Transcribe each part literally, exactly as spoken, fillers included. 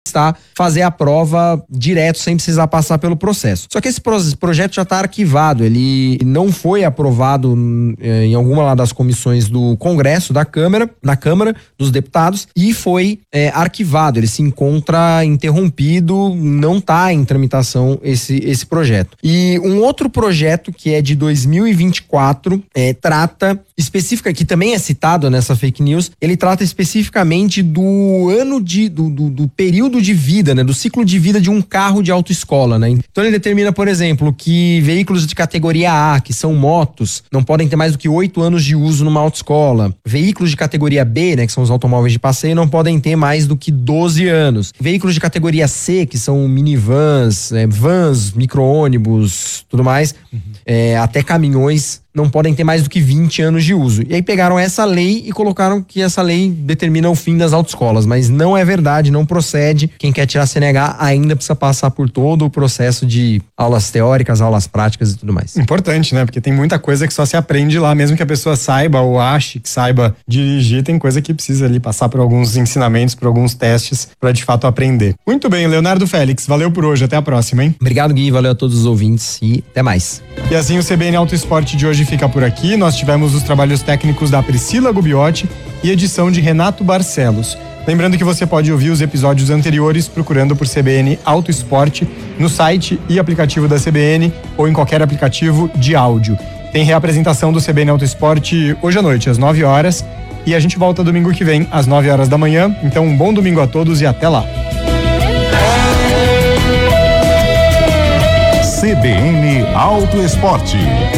Tá, fazer a prova direto sem precisar passar pelo processo. Só que esse projeto já está arquivado, ele não foi aprovado eh, em alguma lá das comissões do Congresso, da Câmara, na Câmara dos Deputados, e foi eh, arquivado, ele se encontra interrompido, não está em tramitação esse, esse projeto. E um outro projeto que é de dois mil e vinte e quatro, eh, trata específica, que também é citado nessa fake news, ele trata especificamente do ano de, do, do, do período de vida, né, do ciclo de vida de um carro de autoescola, né? Então ele determina, por exemplo, que veículos de categoria A, que são motos, não podem ter mais do que oito anos de uso numa autoescola. Veículos de categoria B, né, que são os automóveis de passeio, não podem ter mais do que doze anos. Veículos de categoria C, que são minivans, é, vans, micro-ônibus, tudo mais, uhum. é, até caminhões, não podem ter mais do que vinte anos de uso. E aí pegaram essa lei e colocaram que essa lei determina o fim das autoescolas, mas não é verdade, não procede. Quem quer tirar C N H ainda precisa passar por todo o processo de aulas teóricas, aulas práticas e tudo mais. Importante, né? Porque tem muita coisa que só se aprende lá, mesmo que a pessoa saiba ou ache que saiba dirigir, tem coisa que precisa ali passar por alguns ensinamentos, por alguns testes, para de fato aprender. Muito bem, Leonardo Félix, valeu por hoje, até a próxima, hein? Obrigado, Gui, valeu a todos os ouvintes e até mais. E assim o C B N Auto Esporte de hoje fica por aqui. Nós tivemos os trabalhos técnicos da Priscila Gubiotti e edição de Renato Barcelos. Lembrando que você pode ouvir os episódios anteriores procurando por C B N Auto Esporte no site e aplicativo da C B N ou em qualquer aplicativo de áudio. Tem reapresentação do C B N Auto Esporte hoje à noite, às nove horas, e a gente volta domingo que vem, às nove horas da manhã. Então, um bom domingo a todos e até lá. C B N Auto Esporte.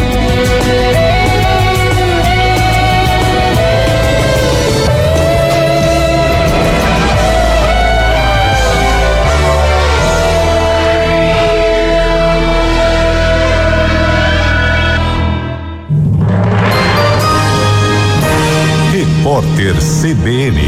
Repórter C B N.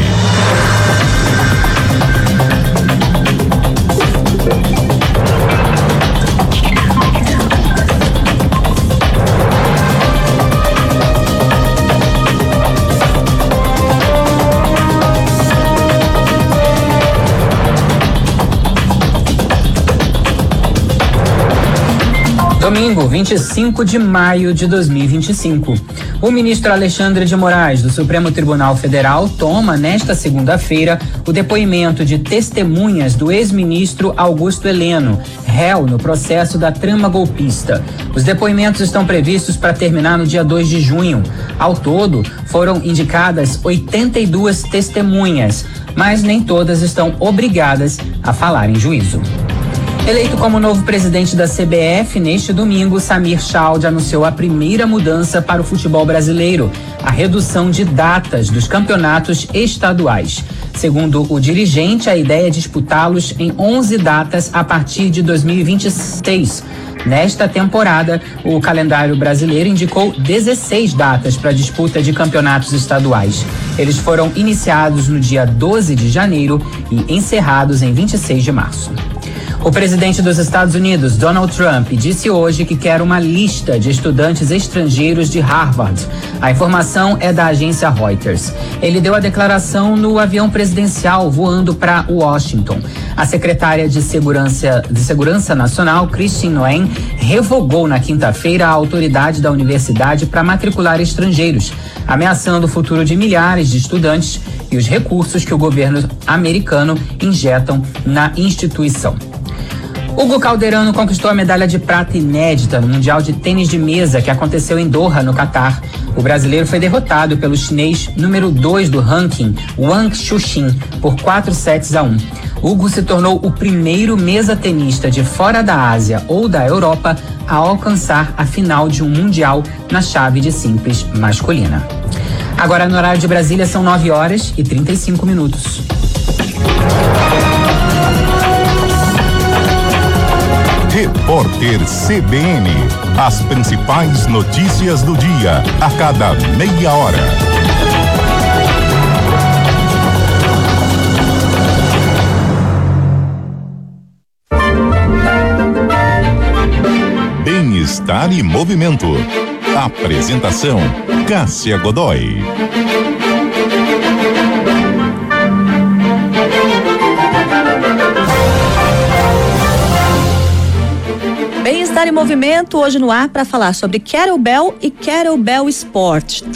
Domingo, vinte e cinco de maio de dois mil e vinte e cinco. O ministro Alexandre de Moraes, do Supremo Tribunal Federal, toma nesta segunda-feira o depoimento de testemunhas do ex-ministro Augusto Heleno, réu no processo da trama golpista. Os depoimentos estão previstos para terminar no dia dois de junho. Ao todo, foram indicadas oitenta e duas testemunhas, mas nem todas estão obrigadas a falar em juízo. Eleito como novo presidente da C B F, neste domingo, Samir Chaldi anunciou a primeira mudança para o futebol brasileiro, a redução de datas dos campeonatos estaduais. Segundo o dirigente, a ideia é disputá-los em onze datas a partir de dois mil e vinte e seis. Nesta temporada, o calendário brasileiro indicou dezesseis datas para a disputa de campeonatos estaduais. Eles foram iniciados no dia doze de janeiro e encerrados em vinte e seis de março. O presidente dos Estados Unidos, Donald Trump, disse hoje que quer uma lista de estudantes estrangeiros de Harvard. A informação é da agência Reuters. Ele deu a declaração no avião presidencial voando para Washington. A secretária de Segurança, de Segurança Nacional, Christine Noem, revogou na quinta-feira a autoridade da universidade para matricular estrangeiros, ameaçando o futuro de milhares de estudantes e os recursos que o governo americano injetam na instituição. Hugo Calderano conquistou a medalha de prata inédita no Mundial de Tênis de Mesa que aconteceu em Doha, no Catar. O brasileiro foi derrotado pelo chinês número dois do ranking, Wang Chuxin, por quatro sets a um. Hugo se tornou o primeiro mesa-tenista de fora da Ásia ou da Europa a alcançar a final de um Mundial na chave de simples masculina. Agora, no horário de Brasília, são nove horas e trinta e cinco minutos. Repórter C B N. As principais notícias do dia, a cada meia hora. Bem-estar e movimento. Apresentação: Cássia Godoy. Bem-estar em movimento hoje no ar para falar sobre Kettlebell e Kettlebell Sport.